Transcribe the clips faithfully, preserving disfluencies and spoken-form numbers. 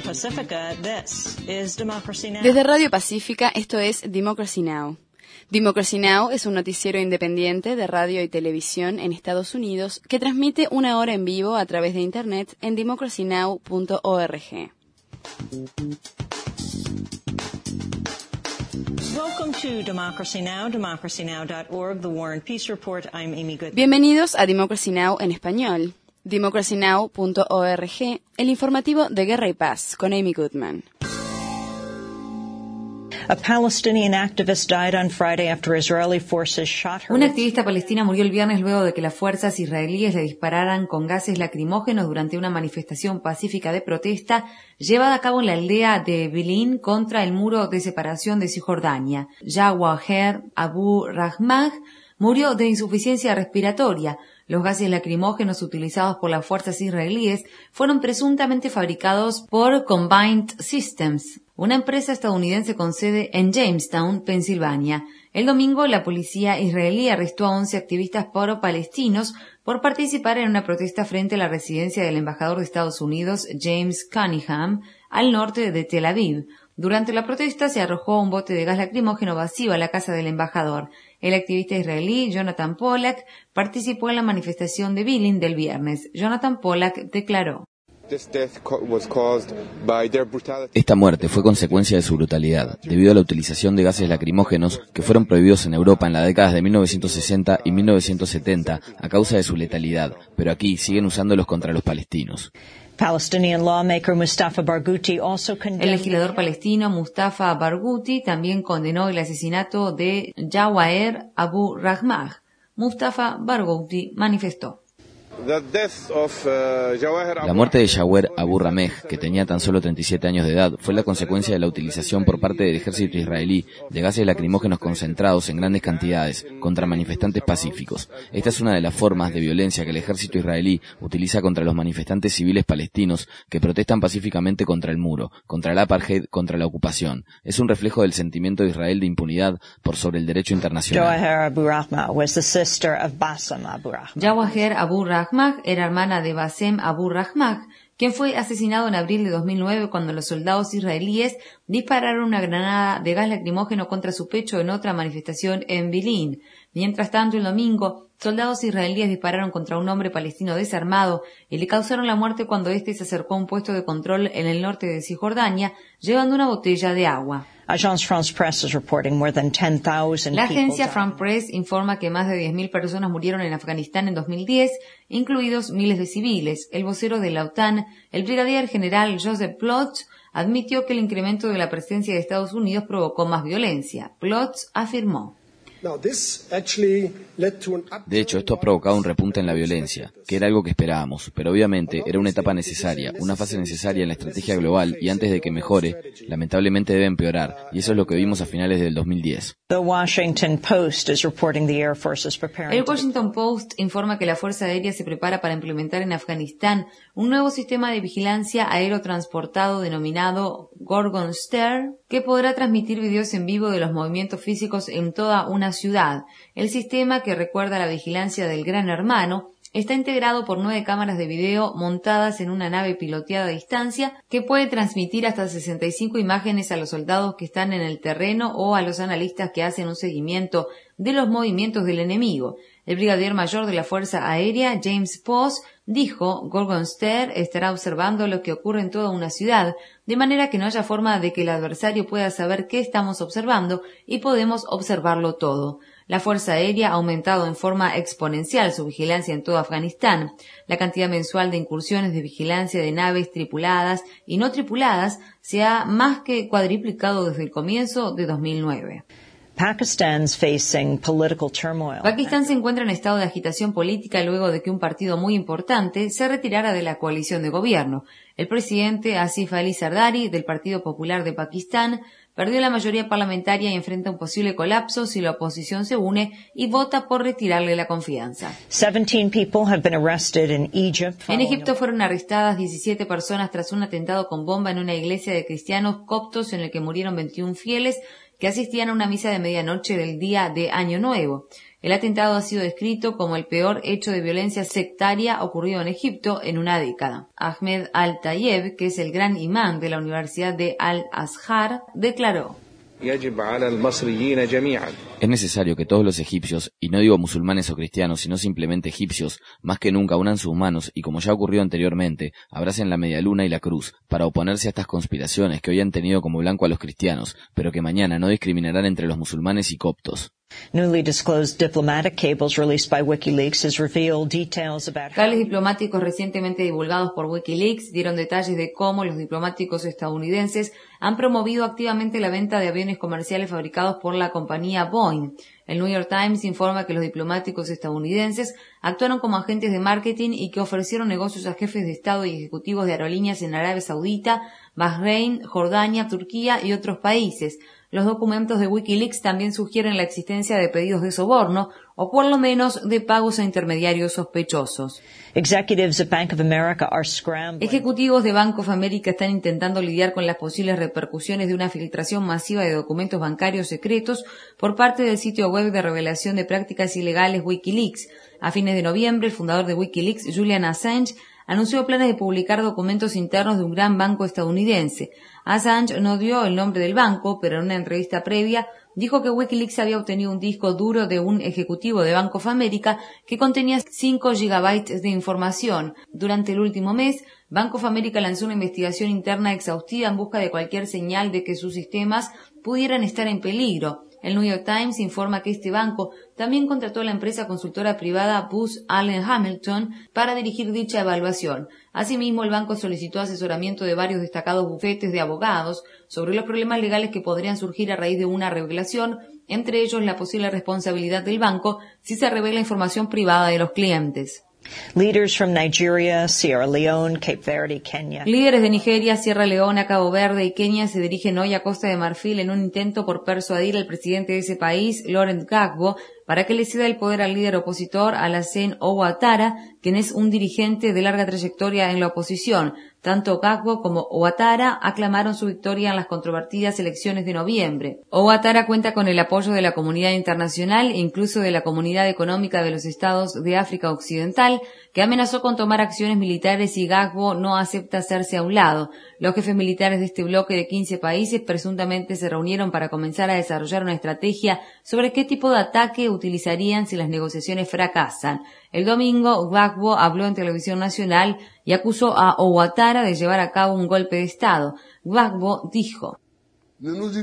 Desde Radio Pacífica, esto es Democracy Now! Democracy Now! Es un noticiero independiente de radio y televisión en Estados Unidos que transmite una hora en vivo a través de Internet en democracy now punto org. Bienvenidos a Democracy Now! En español. democracy now punto org, el informativo de Guerra y Paz, con Amy Goodman. Una activista palestina murió el viernes luego de que las fuerzas israelíes le dispararan con gases lacrimógenos durante una manifestación pacífica de protesta llevada a cabo en la aldea de Bilin contra el muro de separación de Cisjordania. Jawaher Abu Rahmah murió de insuficiencia respiratoria. Los gases lacrimógenos utilizados por las fuerzas israelíes fueron presuntamente fabricados por Combined Systems, una empresa estadounidense con sede en Jamestown, Pensilvania. El domingo, la policía israelí arrestó a once activistas pro-palestinos por participar en una protesta frente a la residencia del embajador de Estados Unidos, James Cunningham, al norte de Tel Aviv. Durante la protesta se arrojó un bote de gas lacrimógeno vacío a la casa del embajador. El activista israelí Jonathan Pollack participó en la manifestación de Bilin del viernes. Jonathan Pollack declaró: Esta muerte fue consecuencia de su brutalidad, debido a la utilización de gases lacrimógenos que fueron prohibidos en Europa en las décadas de mil novecientos sesenta y mil novecientos setenta a causa de su letalidad, pero aquí siguen usándolos contra los palestinos. El legislador palestino Mustafa Barghouti también condenó el asesinato de Jawaher Abu Rahmah. Mustafa Barghouti manifestó: La muerte de Jawaher Abu Rahmah, que tenía tan solo treinta y siete años de edad, fue la consecuencia de la utilización por parte del ejército israelí de gases lacrimógenos concentrados en grandes cantidades contra manifestantes pacíficos. Esta es una de las formas de violencia que el ejército israelí utiliza contra los manifestantes civiles palestinos que protestan pacíficamente contra el muro, contra el apartheid, contra la ocupación. Es un reflejo del sentimiento de Israel de impunidad por sobre el derecho internacional. Jawaher Abu Rahmah era hermana de Bassem Abu Rahmah, quien fue asesinado en abril de dos mil nueve cuando los soldados israelíes dispararon una granada de gas lacrimógeno contra su pecho en otra manifestación en Bilin. Mientras tanto, el domingo, soldados israelíes dispararon contra un hombre palestino desarmado y le causaron la muerte cuando éste se acercó a un puesto de control en el norte de Cisjordania llevando una botella de agua. La agencia France Press informa que más de diez mil personas murieron en Afganistán en dos mil diez, incluidos miles de civiles. El vocero de la OTAN, el brigadier general Joseph Plotz, admitió que el incremento de la presencia de Estados Unidos provocó más violencia. Plotz afirmó: De hecho, esto ha provocado un repunte en la violencia, que era algo que esperábamos, pero obviamente era una etapa necesaria, una fase necesaria en la estrategia global y antes de que mejore, lamentablemente debe empeorar, y eso es lo que vimos a finales del dos mil diez. El Washington Post informa que la Fuerza Aérea se prepara para implementar en Afganistán un nuevo sistema de vigilancia aerotransportado denominado Gorgon Star, que podrá transmitir videos en vivo de los movimientos físicos en toda una ciudad. El sistema, que recuerda la vigilancia del Gran Hermano, está integrado por nueve cámaras de video montadas en una nave piloteada a distancia que puede transmitir hasta sesenta y cinco imágenes a los soldados que están en el terreno o a los analistas que hacen un seguimiento de los movimientos del enemigo. El brigadier mayor de la Fuerza Aérea, James Post, dijo: Gorgon Star estará observando lo que ocurre en toda una ciudad, de manera que no haya forma de que el adversario pueda saber qué estamos observando y podemos observarlo todo. La Fuerza Aérea ha aumentado en forma exponencial su vigilancia en todo Afganistán. La cantidad mensual de incursiones de vigilancia de naves tripuladas y no tripuladas se ha más que cuadriplicado desde el comienzo de dos mil nueve. Pakistán se encuentra en estado de agitación política luego de que un partido muy importante se retirara de la coalición de gobierno. El presidente Asif Ali Zardari, del Partido Popular de Pakistán, perdió la mayoría parlamentaria y enfrenta un posible colapso si la oposición se une y vota por retirarle la confianza. En Egipto fueron arrestadas diecisiete personas tras un atentado con bomba en una iglesia de cristianos coptos en el que murieron veintiún fieles, que asistían a una misa de medianoche del día de Año Nuevo. El atentado ha sido descrito como el peor hecho de violencia sectaria ocurrido en Egipto en una década. Ahmed Al-Tayeb, que es el gran imán de la Universidad de Al-Azhar, declaró: es necesario que todos los egipcios, y no digo musulmanes o cristianos, sino simplemente egipcios, más que nunca unan sus manos y, como ya ha ocurrido anteriormente, abracen la media luna y la cruz para oponerse a estas conspiraciones que hoy han tenido como blanco a los cristianos, pero que mañana no discriminarán entre los musulmanes y coptos. Newly disclosed diplomatic cables released by WikiLeaks has revealed details about how... Cables diplomáticos recientemente divulgados por WikiLeaks dieron detalles de cómo los diplomáticos estadounidenses han promovido activamente la venta de aviones comerciales fabricados por la compañía Boeing. El New York Times informa que los diplomáticos estadounidenses actuaron como agentes de marketing y que ofrecieron negocios a jefes de Estado y ejecutivos de aerolíneas en Arabia Saudita, Bahrein, Jordania, Turquía y otros países. Los documentos de WikiLeaks también sugieren la existencia de pedidos de soborno o por lo menos de pagos a intermediarios sospechosos. Executives of Bank of America are scrambling. Ejecutivos de Bank of America están intentando lidiar con las posibles repercusiones de una filtración masiva de documentos bancarios secretos por parte del sitio web de revelación de prácticas ilegales WikiLeaks. A fines de noviembre, el fundador de WikiLeaks, Julian Assange, anunció planes de publicar documentos internos de un gran banco estadounidense. Assange no dio el nombre del banco, pero en una entrevista previa dijo que WikiLeaks había obtenido un disco duro de un ejecutivo de Bank of America que contenía cinco gigabytes de información. Durante el último mes, Bank of America lanzó una investigación interna exhaustiva en busca de cualquier señal de que sus sistemas pudieran estar en peligro. El New York Times informa que este banco también contrató a la empresa consultora privada Booz Allen Hamilton para dirigir dicha evaluación. Asimismo, el banco solicitó asesoramiento de varios destacados bufetes de abogados sobre los problemas legales que podrían surgir a raíz de una revelación, entre ellos la posible responsabilidad del banco si se revela información privada de los clientes. Leaders from Nigeria, Sierra Leone, Cape Verde, Kenya. Líderes de Nigeria, Sierra Leona, Cabo Verde y Kenia se dirigen hoy a Costa de Marfil en un intento por persuadir al presidente de ese país, Laurent Gbagbo, para que le ceda el poder al líder opositor Alassane Ouattara, quien es un dirigente de larga trayectoria en la oposición. Tanto Gbagbo como Ouattara aclamaron su victoria en las controvertidas elecciones de noviembre. Ouattara cuenta con el apoyo de la comunidad internacional e incluso de la Comunidad Económica de los Estados de África Occidental, que amenazó con tomar acciones militares si Gbagbo no acepta hacerse a un lado. Los jefes militares de este bloque de quince países presuntamente se reunieron para comenzar a desarrollar una estrategia sobre qué tipo de ataque utilizarían si las negociaciones fracasan. El domingo, Gbagbo habló en televisión nacional y acusó a Ouattara de llevar a cabo un golpe de Estado. Gbagbo dijo: No nos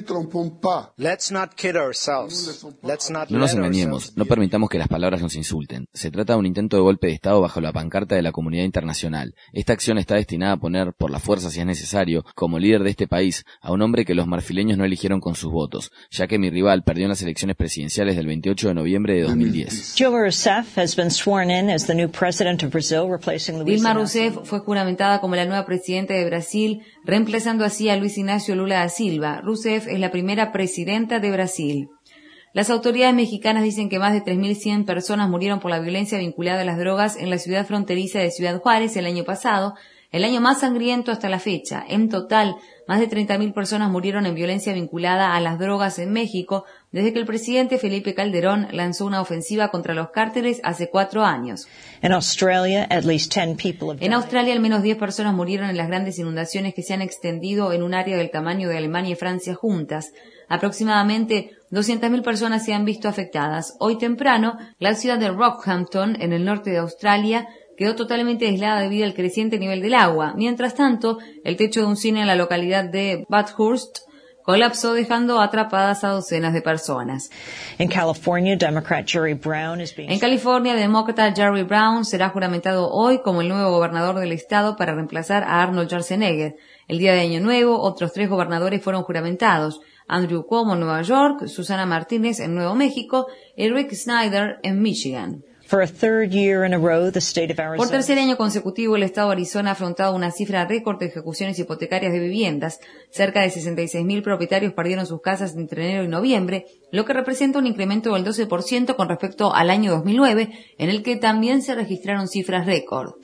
engañemos, no permitamos que las palabras nos insulten. Se trata de un intento de golpe de Estado bajo la pancarta de la comunidad internacional. Esta acción está destinada a poner, por la fuerza si es necesario, como líder de este país, a un hombre que los marfileños no eligieron con sus votos, ya que mi rival perdió en las elecciones presidenciales del veintiocho de noviembre de dos mil diez. Dilma Rousseff has been sworn in as the new president of Brazil, replacing Luiz Dilma Inácio. Rousseff fue juramentada como la nueva presidenta de Brasil, reemplazando así a Luiz Inácio Lula da Silva. Rousseff es la primera presidenta de Brasil. Las autoridades mexicanas dicen que más de tres mil cien personas murieron por la violencia vinculada a las drogas en la ciudad fronteriza de Ciudad Juárez el año pasado, el año más sangriento hasta la fecha. En total, más de treinta mil personas murieron en violencia vinculada a las drogas en México desde que el presidente Felipe Calderón lanzó una ofensiva contra los cárteles hace cuatro años. In Australia, at least ten people have died. En Australia, al menos diez personas murieron en las grandes inundaciones que se han extendido en un área del tamaño de Alemania y Francia juntas. Aproximadamente doscientas mil personas se han visto afectadas. Hoy temprano, la ciudad de Rockhampton, en el norte de Australia, quedó totalmente aislada debido al creciente nivel del agua. Mientras tanto, el techo de un cine en la localidad de Bathurst colapsó, dejando atrapadas a docenas de personas. In California, Democrat Jerry Brown is being... En California, el demócrata Jerry Brown será juramentado hoy como el nuevo gobernador del estado para reemplazar a Arnold Schwarzenegger. El día de Año Nuevo, otros tres gobernadores fueron juramentados: Andrew Cuomo en Nueva York, Susana Martínez en Nuevo México y Rick Snyder en Michigan. For a third year in a row, the state of Arizona... Por tercer año consecutivo, el estado de Arizona ha afrontado una cifra récord de ejecuciones hipotecarias de viviendas. Cerca de sesenta y seis mil propietarios perdieron sus casas entre enero y noviembre, lo que representa un incremento del doce por ciento con respecto al año dos mil nueve, en el que también se registraron cifras récord.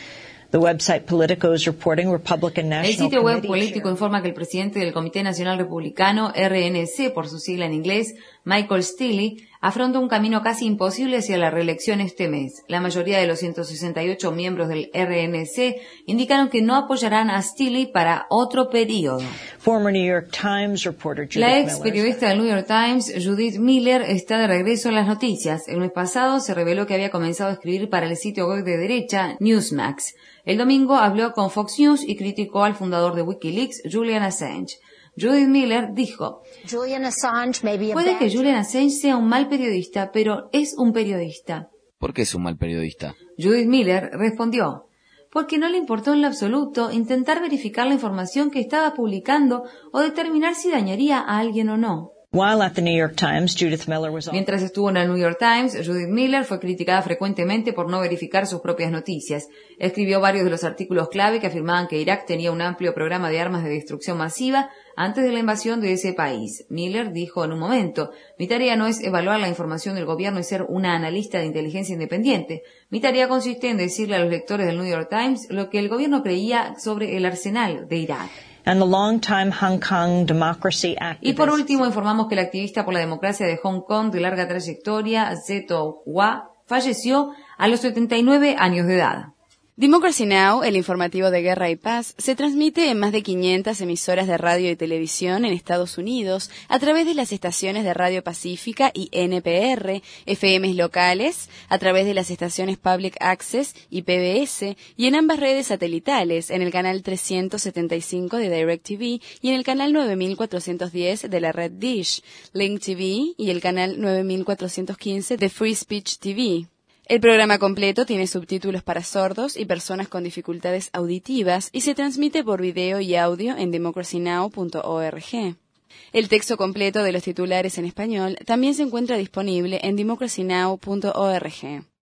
The website Politico is reporting Republican National El sitio web Committee Político Chair. informa que el presidente del Comité Nacional Republicano, R N C por su sigla en inglés, Michael Steele, afronta un camino casi imposible hacia la reelección este mes. La mayoría de los ciento sesenta y ocho miembros del R N C indicaron que no apoyarán a Steele para otro periodo. Former New York Times reporter Judith La ex Miller periodista del New York Times, Judith Miller, está de regreso en las noticias. El mes pasado se reveló que había comenzado a escribir para el sitio web de derecha Newsmax. El domingo habló con Fox News y criticó al fundador de Wikileaks, Julian Assange. Judith Miller dijo, Julian Assange may be a puede bad que Julian Assange sea un mal periodista, pero es un periodista. ¿Por qué es un mal periodista? Judith Miller respondió, porque no le importó en lo absoluto intentar verificar la información que estaba publicando o determinar si dañaría a alguien o no. While at the New York Times, Judith Miller was Mientras estuvo en el New York Times, Judith Miller fue criticada frecuentemente por no verificar sus propias noticias. Escribió varios de los artículos clave que afirmaban que Irak tenía un amplio programa de armas de destrucción masiva antes de la invasión de ese país. Miller dijo en un momento, mi tarea no es evaluar la información del gobierno y ser una analista de inteligencia independiente. Mi tarea consiste en decirle a los lectores del New York Times lo que el gobierno creía sobre el arsenal de Irak. and the longtime Hong Kong democracy activist. Y por último, informamos que el activista por la democracia de Hong Kong de larga trayectoria, Zeto Hua, falleció a los setenta y nueve años de edad. Democracy Now!, el informativo de Guerra y Paz, se transmite en más de quinientas emisoras de radio y televisión en Estados Unidos a través de las estaciones de Radio Pacífica y N P R, F Ms locales, a través de las estaciones Public Access y P B S, y en ambas redes satelitales, en el canal trescientos setenta y cinco de DirecTV y en el canal nueve mil cuatrocientos diez de la red Dish, Link T V y el canal nueve mil cuatrocientos quince de Free Speech T V. El programa completo tiene subtítulos para sordos y personas con dificultades auditivas y se transmite por video y audio en democracy now punto org. El texto completo de los titulares en español también se encuentra disponible en democracy now punto org.